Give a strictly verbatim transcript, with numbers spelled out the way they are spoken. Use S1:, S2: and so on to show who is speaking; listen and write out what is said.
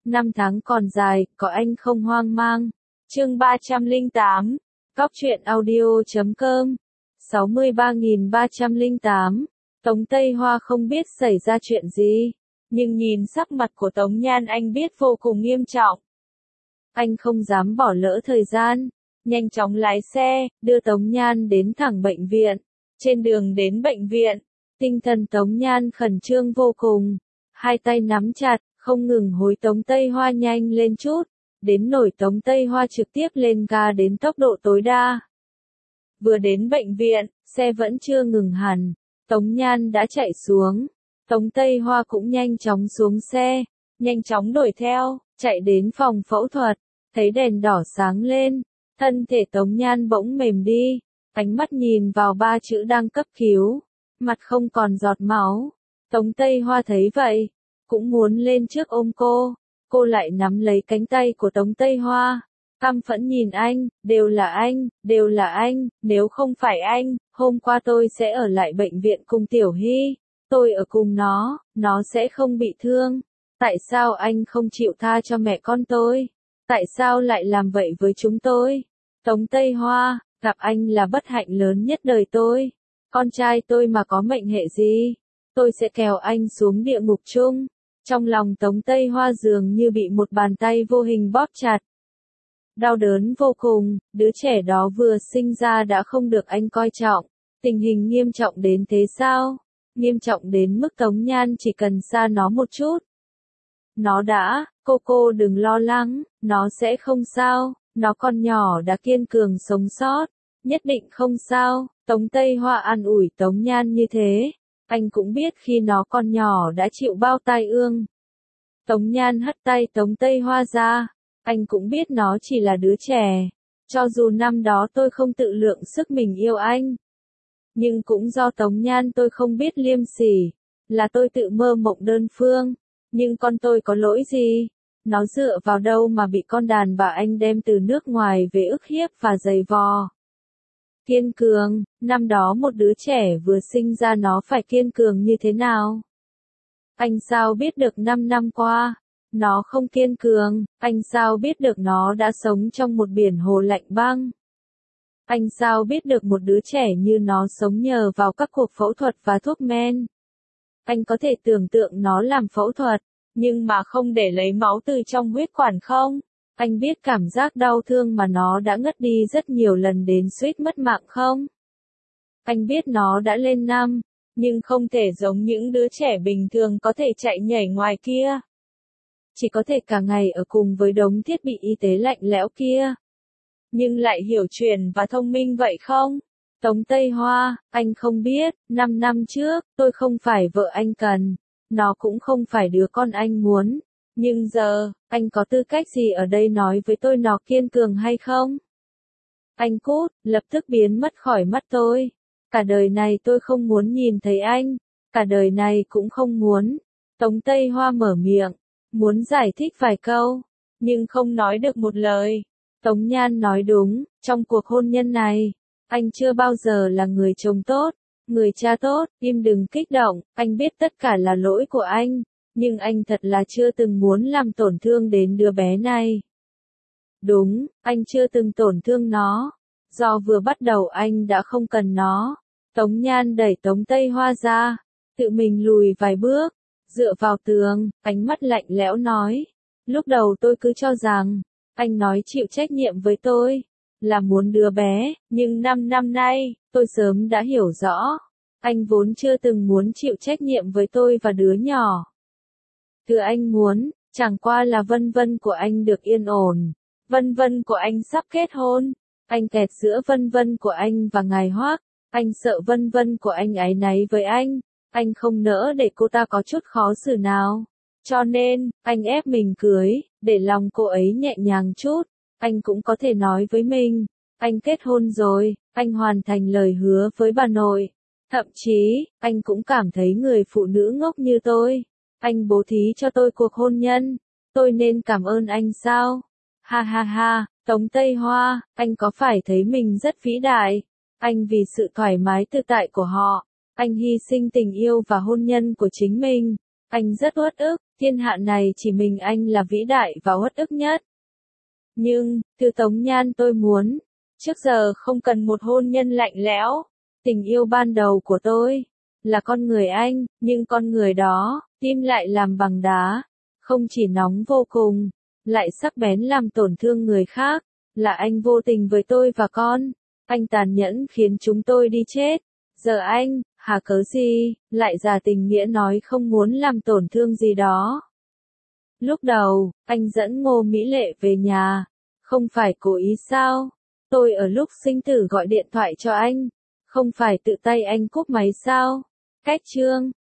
S1: Năm tháng còn dài, có anh không hoang mang. Chương ba trăm lẻ tám. Góc truyện audio chấm com. sáu mươi ba nghìn ba trăm lẻ tám. Tống Tây Hoa không biết xảy ra chuyện gì, nhưng nhìn sắc mặt của Tống Nhan anh biết vô cùng nghiêm trọng. Anh không dám bỏ lỡ thời gian, nhanh chóng lái xe, đưa Tống Nhan đến thẳng bệnh viện. Trên đường đến bệnh viện, tinh thần Tống Nhan khẩn trương vô cùng, hai tay nắm chặt, không ngừng hối Tống Tây Hoa nhanh lên chút, đến nổi Tống Tây Hoa trực tiếp lên ga đến tốc độ tối đa. Vừa đến bệnh viện, xe vẫn chưa ngừng hẳn, Tống Nhan đã chạy xuống, Tống Tây Hoa cũng nhanh chóng xuống xe, nhanh chóng đuổi theo, chạy đến phòng phẫu thuật, thấy đèn đỏ sáng lên, thân thể Tống Nhan bỗng mềm đi, ánh mắt nhìn vào ba chữ đang cấp cứu, mặt không còn giọt máu. Tống Tây Hoa thấy vậy, cũng muốn lên trước ôm cô, cô lại nắm lấy cánh tay của Tống Tây Hoa, căm phẫn nhìn anh, đều là anh, đều là anh, nếu không phải anh, hôm qua tôi sẽ ở lại bệnh viện cùng Tiểu Hy, tôi ở cùng nó, nó sẽ không bị thương. Tại sao anh không chịu tha cho mẹ con tôi? Tại sao lại làm vậy với chúng tôi? Tống Tây Hoa, gặp anh là bất hạnh lớn nhất đời tôi. Con trai tôi mà có mệnh hệ gì, tôi sẽ kéo anh xuống địa ngục chung. Trong lòng Tống Tây Hoa dường như bị một bàn tay vô hình bóp chặt. Đau đớn vô cùng, đứa trẻ đó vừa sinh ra đã không được anh coi trọng. Tình hình nghiêm trọng đến thế sao? Nghiêm trọng đến mức Tống Nhan chỉ cần xa nó một chút. Nó đã, cô cô đừng lo lắng, nó sẽ không sao, nó còn nhỏ đã kiên cường sống sót, nhất định không sao. Tống Tây Hoa an ủi Tống Nhan như thế, anh cũng biết khi nó còn nhỏ đã chịu bao tai ương. Tống Nhan hất tay Tống Tây Hoa ra, anh cũng biết nó chỉ là đứa trẻ, cho dù năm đó tôi không tự lượng sức mình yêu anh. Nhưng cũng do Tống Nhan tôi không biết liêm sỉ, là tôi tự mơ mộng đơn phương, nhưng con tôi có lỗi gì? Nó dựa vào đâu mà bị con đàn bà anh đem từ nước ngoài về ức hiếp và giày vò? Kiên cường, năm đó một đứa trẻ vừa sinh ra nó phải kiên cường như thế nào? Anh sao biết được năm năm qua, nó không kiên cường, anh sao biết được nó đã sống trong một biển hồ lạnh băng? Anh sao biết được một đứa trẻ như nó sống nhờ vào các cuộc phẫu thuật và thuốc men? Anh có thể tưởng tượng nó làm phẫu thuật, nhưng mà không để lấy máu từ trong huyết quản không? Anh biết cảm giác đau thương mà nó đã ngất đi rất nhiều lần đến suýt mất mạng không? Anh biết nó đã lên năm, nhưng không thể giống những đứa trẻ bình thường có thể chạy nhảy ngoài kia. Chỉ có thể cả ngày ở cùng với đống thiết bị y tế lạnh lẽo kia. Nhưng lại hiểu chuyện và thông minh vậy không? Tống Tây Hoa, anh không biết, năm năm trước, tôi không phải vợ anh cần, nó cũng không phải đứa con anh muốn. Nhưng giờ, anh có tư cách gì ở đây nói với tôi nó kiên cường hay không? Anh cút, lập tức biến mất khỏi mắt tôi. Cả đời này tôi không muốn nhìn thấy anh, cả đời này cũng không muốn. Tống Tây Hoa mở miệng, muốn giải thích vài câu, nhưng không nói được một lời. Tống Nhan nói đúng, trong cuộc hôn nhân này, anh chưa bao giờ là người chồng tốt, người cha tốt, im đừng kích động, anh biết tất cả là lỗi của anh, nhưng anh thật là chưa từng muốn làm tổn thương đến đứa bé này. Đúng, anh chưa từng tổn thương nó, do vừa bắt đầu anh đã không cần nó. Tống Nhan đẩy Tống Tây Hoa ra, tự mình lùi vài bước, dựa vào tường, ánh mắt lạnh lẽo nói, lúc đầu tôi cứ cho rằng, anh nói chịu trách nhiệm với tôi, là muốn đứa bé, nhưng năm năm nay, tôi sớm đã hiểu rõ, anh vốn chưa từng muốn chịu trách nhiệm với tôi và đứa nhỏ. Thứ anh muốn, chẳng qua là Vân Vân của anh được yên ổn, Vân Vân của anh sắp kết hôn, anh kẹt giữa Vân Vân của anh và ngài Hoác, anh sợ Vân Vân của anh áy náy với anh, anh không nỡ để cô ta có chút khó xử nào. Cho nên, anh ép mình cưới, để lòng cô ấy nhẹ nhàng chút, anh cũng có thể nói với mình, anh kết hôn rồi, anh hoàn thành lời hứa với bà nội. Thậm chí, anh cũng cảm thấy người phụ nữ ngốc như tôi, anh bố thí cho tôi cuộc hôn nhân, tôi nên cảm ơn anh sao? Ha ha ha, Tống Tây Hoa, anh có phải thấy mình rất vĩ đại? Anh vì sự thoải mái tự tại của họ, anh hy sinh tình yêu và hôn nhân của chính mình, Anh rất uất ức, thiên hạ này chỉ mình anh là vĩ đại và uất ức nhất. Nhưng, từ Tống Nhan tôi muốn, trước giờ không cần một hôn nhân lạnh lẽo. Tình yêu ban đầu của tôi là con người anh, nhưng con người đó, tim lại làm bằng đá, không chỉ nóng vô cùng, lại sắc bén làm tổn thương người khác, là anh vô tình với tôi và con, anh tàn nhẫn khiến chúng tôi đi chết. Giờ anh, hà cớ gì, lại già tình nghĩa nói không muốn làm tổn thương gì đó. Lúc đầu, anh dẫn Ngô Mỹ Lệ về nhà, không phải cố ý sao? Tôi ở lúc sinh tử gọi điện thoại cho anh, không phải tự tay anh cúp máy sao? Cách chương